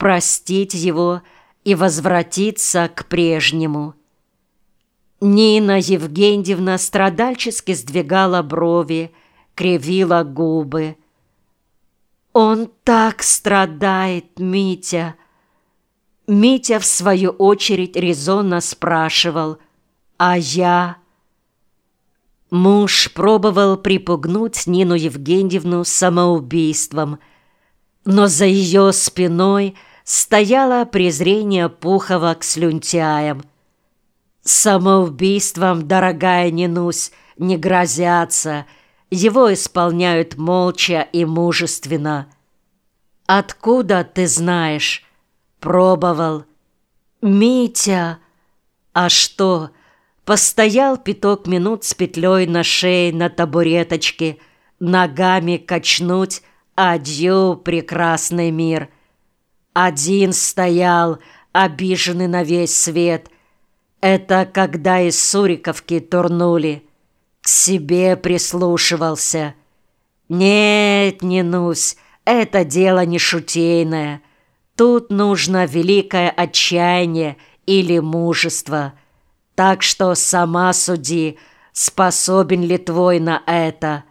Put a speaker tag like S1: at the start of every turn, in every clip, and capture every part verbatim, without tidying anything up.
S1: простить его и возвратиться к прежнему. Нина Евгеньевна страдальчески сдвигала брови, кривила губы. «Он так страдает, Митя!» Митя, в свою очередь, резонно спрашивал: «А я?» Муж пробовал припугнуть Нину Евгеньевну самоубийством, но за ее спиной стояло презрение Пухова к слюнтяям. Самоубийством, дорогая Нинусь, не грозятся, его исполняют молча и мужественно. Откуда ты знаешь? Пробовал. Митя! А что, постоял пяток минут с петлей на шее на табуреточке, ногами качнуть, адью, прекрасный мир. Один стоял, обиженный на весь свет. Это когда из Суриковки турнули. К себе прислушивался. Нет, Нинусь, это дело не шутейное. Тут нужно великое отчаяние или мужество. Так что сама суди, способен ли твой на это.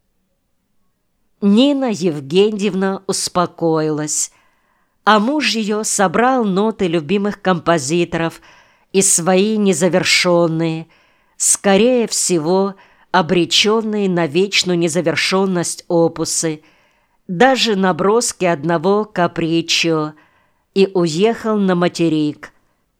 S1: Нина Евгеньевна успокоилась, а муж ее собрал ноты любимых композиторов и свои незавершенные, скорее всего, обреченные на вечную незавершенность опусы, даже наброски одного каприччо, и уехал на материк.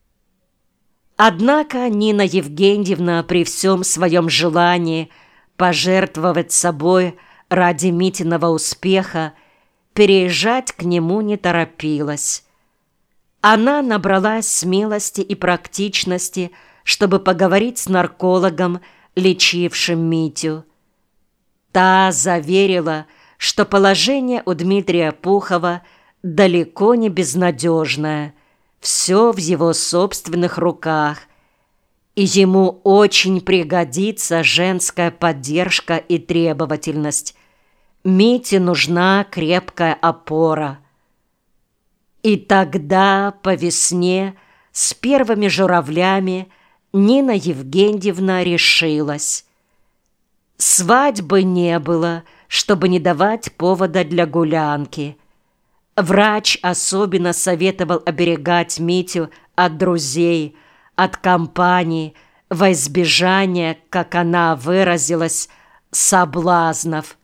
S1: Однако Нина Евгеньевна при всем своем желании пожертвовать собой ради Митиного успеха переезжать к нему не торопилась. Она набралась смелости и практичности, чтобы поговорить с наркологом, лечившим Митю. Та заверила, что положение у Дмитрия Пухова далеко не безнадежное, все в его собственных руках, и ему очень пригодится женская поддержка и требовательность. Мите нужна крепкая опора. И тогда по весне с первыми журавлями Нина Евгеньевна решилась. Свадьбы не было, чтобы не давать повода для гулянки. Врач особенно советовал оберегать Митю от друзей, от компаний, во избежание, как она выразилась, соблазнов.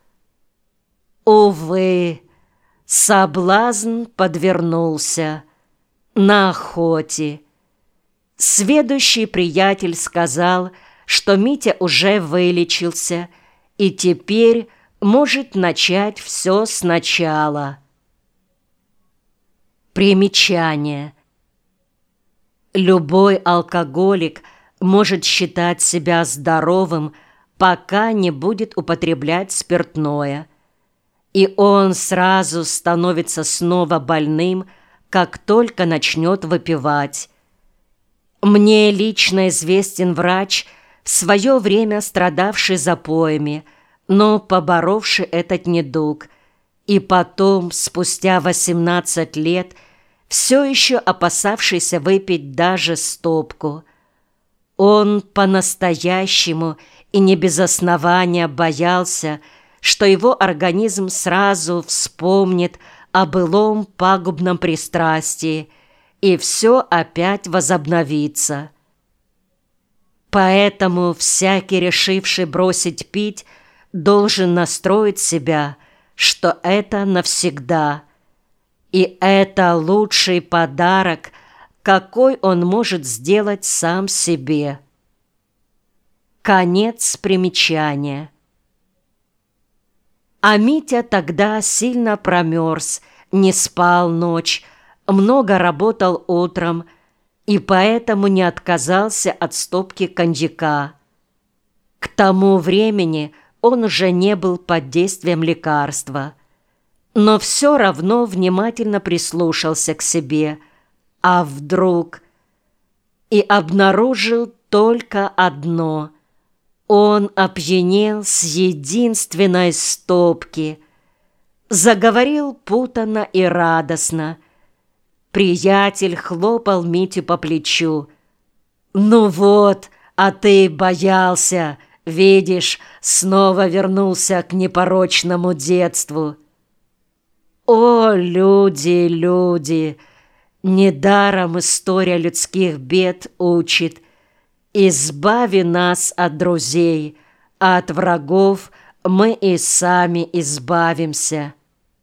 S1: Увы, соблазн подвернулся на охоте. Сведущий приятель сказал, что Митя уже вылечился и теперь может начать все сначала. Примечание. Любой алкоголик может считать себя здоровым, пока не будет употреблять спиртное. И он сразу становится снова больным, как только начнет выпивать. Мне лично известен врач, в свое время страдавший запоями, но поборовший этот недуг, и потом, спустя восемнадцать лет, все еще опасавшийся выпить даже стопку. Он по-настоящему и не без основания боялся, что его организм сразу вспомнит о былом пагубном пристрастии, и все опять возобновится. Поэтому всякий, решивший бросить пить, должен настроить себя, что это навсегда. И это лучший подарок, какой он может сделать сам себе. Конец примечания. А Митя тогда сильно промерз, не спал ночь, много работал утром и поэтому не отказался от стопки коньяка. К тому времени он уже не был под действием лекарства, но все равно внимательно прислушался к себе, а вдруг, и обнаружил только одно – он опьянел с единственной стопки, заговорил путанно и радостно. Приятель хлопал Митю по плечу. «Ну вот, а ты боялся, видишь, снова вернулся к непорочному детству». О, люди, люди! Недаром история людских бед учит: избави нас от друзей, а от врагов мы и сами избавимся.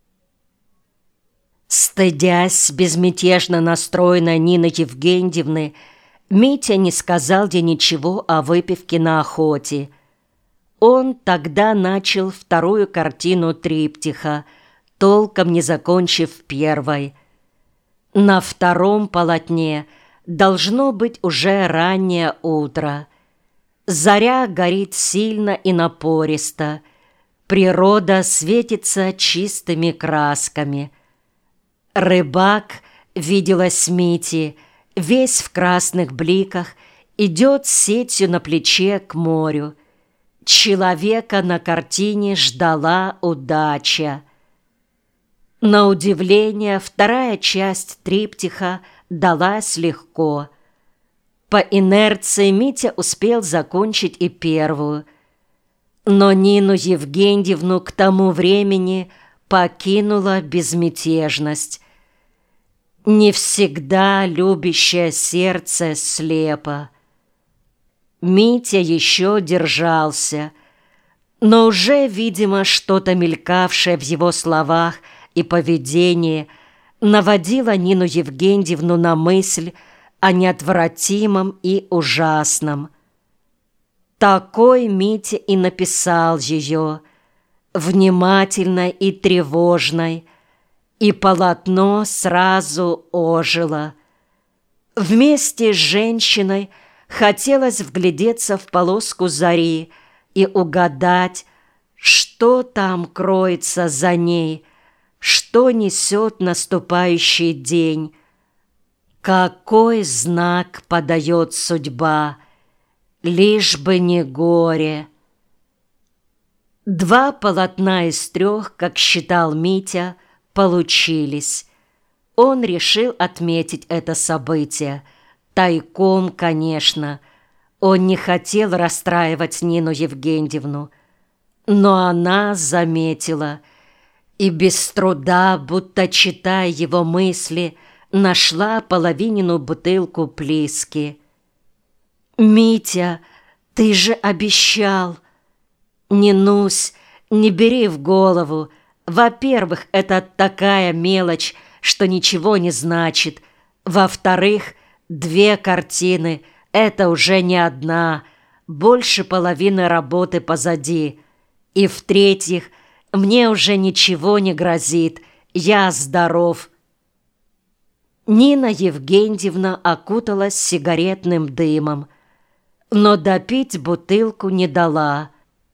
S1: Стыдясь безмятежно настроенной Нины Евгеньевны, Митя не сказал ей ничего о выпивке на охоте. Он тогда начал вторую картину триптиха, толком не закончив первой. На втором полотне должно быть уже раннее утро. Заря горит сильно и напористо. Природа светится чистыми красками. Рыбак, виделось Мите, весь в красных бликах, идет с сетью на плече к морю. Человека на картине ждала удача. На удивление, вторая часть триптиха далась легко. По инерции Митя успел закончить и первую. Но Нину Евгеньевну к тому времени покинула безмятежность. Не всегда любящее сердце слепо. Митя еще держался, но уже, видимо, что-то мелькавшее в его словах и поведении наводило Нину Евгеньевну на мысль о неотвратимом и ужасном. Такой Митя и написал ее, внимательной и тревожной, и полотно сразу ожило. Вместе с женщиной хотелось вглядеться в полоску зари и угадать, что там кроется за ней, что несет наступающий день, какой знак подает судьба, лишь бы не горе. Два полотна из трех, как считал Митя, получились. Он решил отметить это событие. Тайком, конечно. Он не хотел расстраивать Нину Евгеньевну. Но она заметила и без труда, будто читая его мысли, нашла половинину бутылку плиски. «Митя, ты же обещал!» «Не нусь, не бери в голову. Во-первых, это такая мелочь, что ничего не значит. Во-вторых, две картины — это уже не одна, больше половины работы позади. И в-третьих, мне уже ничего не грозит, я здоров». Нина Евгеньевна окуталась сигаретным дымом, но допить бутылку не дала.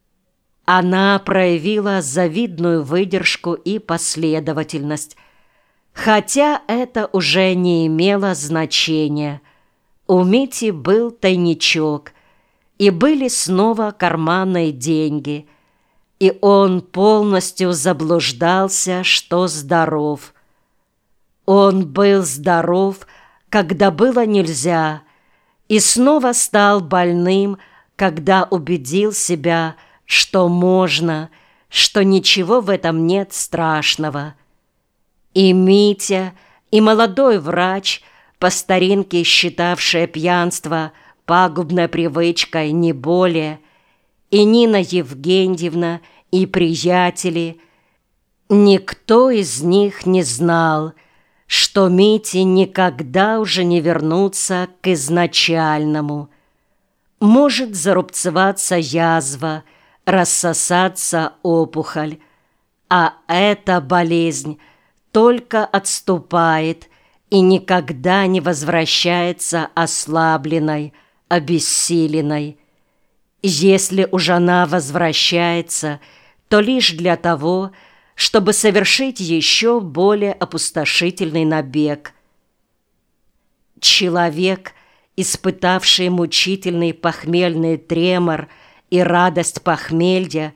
S1: Она проявила завидную выдержку и последовательность, хотя это уже не имело значения. У Мити был тайничок, и были снова карманные деньги, и он полностью заблуждался, что здоров. Он был здоров, когда было нельзя, и снова стал больным, когда убедил себя, что можно, что ничего в этом нет страшного. И Митя, и молодой врач, по старинке считавшая пьянство пагубной привычкой не более, и Нина Евгеньевна, и приятели, никто из них не знал, что Мите никогда уже не вернуться к изначальному. Может зарубцеваться язва, рассосаться опухоль, а эта болезнь только отступает и никогда не возвращается ослабленной, обессиленной. Если уж она возвращается, то лишь для того, чтобы совершить еще более опустошительный набег. Человек, испытавший мучительный похмельный тремор и радость похмелья,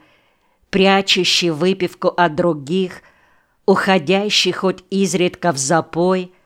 S1: прячущий выпивку от других, уходящий хоть изредка в запой,